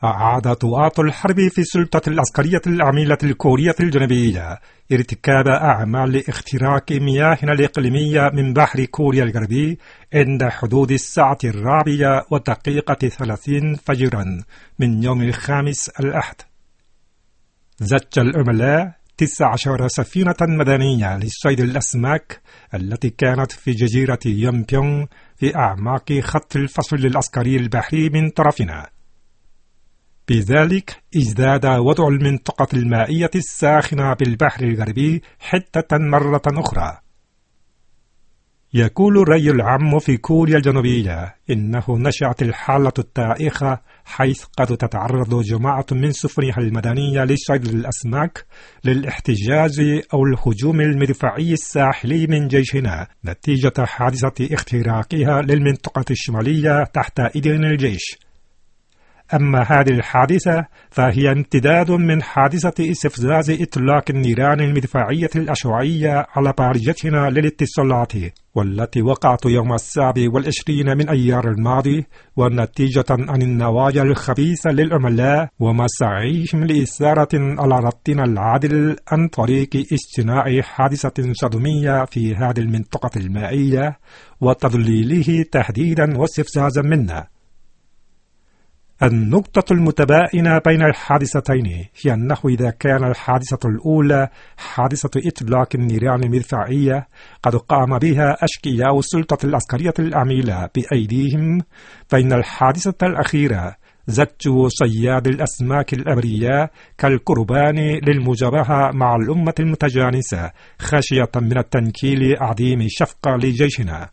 أعاد طواط الحرب في السلطة العسكرية العميلة الكورية الجنوبية ارتكاب أعمال اختراق مياهنا الإقليمية من بحر كوريا الغربي عند حدود الساعة 4:30 فجرا من يوم الخامس الأحد. زج العملاء 19 سفينة مدنية لصيد الأسماك التي كانت في جزيرة يونبيونغ في أعماق خط الفصل العسكري البحري من طرفنا. بذلك ازداد وضع المنطقة المائية الساخنة بالبحر الغربي حدة مرة أخرى. يقول الرأي العام في كوريا الجنوبية إنه نشأت الحالة التائخة حيث قد تتعرض جماعة من سفنها المدنية لصيد الأسماك للاحتجاز أو الهجوم المدفعي الساحلي من جيشنا نتيجة حادثة اختراقها للمنطقة الشمالية تحت إذن الجيش. أما هذه الحادثة فهي امتداد من حادثة استفزاز إطلاق النيران المدفعية الأشعاعية على بارجتنا للاتصالات والتي وقعت يوم 27 من أيار الماضي، ونتيجة عن النوايا الخبيثة للعملاء ومساعيهم لإثارة على ربطنا العادل عن طريق اصطناع حادثة صدمية في هذه المنطقة المائية وتضليله تهديدا واستفزازا منا. النقطة المتباينة بين الحادثتين هي أنه إذا كان الحادثة الأولى حادثة إطلاق النيران المدفعية قد قام بها أشقياء السلطة العسكرية العميلة بأيديهم، فإن الحادثة الأخيرة زج صياد الأسماك الأبرياء كالقربان للمجابهة مع الأمة المتجانسة خشية من التنكيل عديم الشفقة لجيشنا.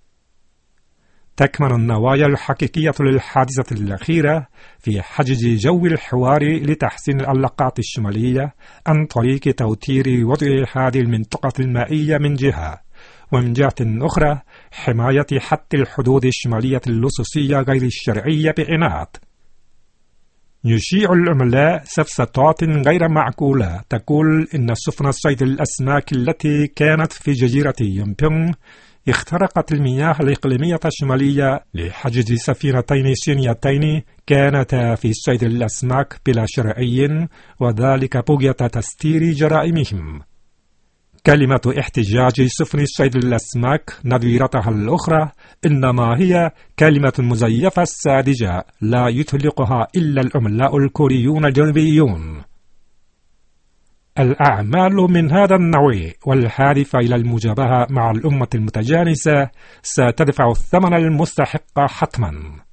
تكمن النوايا الحقيقية للحادثة الأخيرة في حجز جو الحوار لتحسين العلاقات الشمالية عن طريق توتير وضع هذه المنطقة المائية من جهة، ومن جهة أخرى حماية حد الحدود الشمالية اللصوصية غير الشرعية بعناد. يشيع العملاء سفسطات غير معقولة تقول إن سفن صيد الأسماك التي كانت في جزيرة يونبيونغ اخترقت المياه الإقليمية الشمالية لحجز سفينتين صينيتين كانتا في صيد الأسماك بلا شرعي، وذلك بغية تستير جرائمهم. كلمة احتجاج سفن صيد الأسماك نظيرتها الأخرى إنما هي كلمة مزيفة ساذجة لا يطلقها إلا العملاء الكوريون الجنوبيون. الأعمال من هذا النوع والهادفة إلى المجابهة مع الأمة المتجانسة ستدفع الثمن المستحق حتما.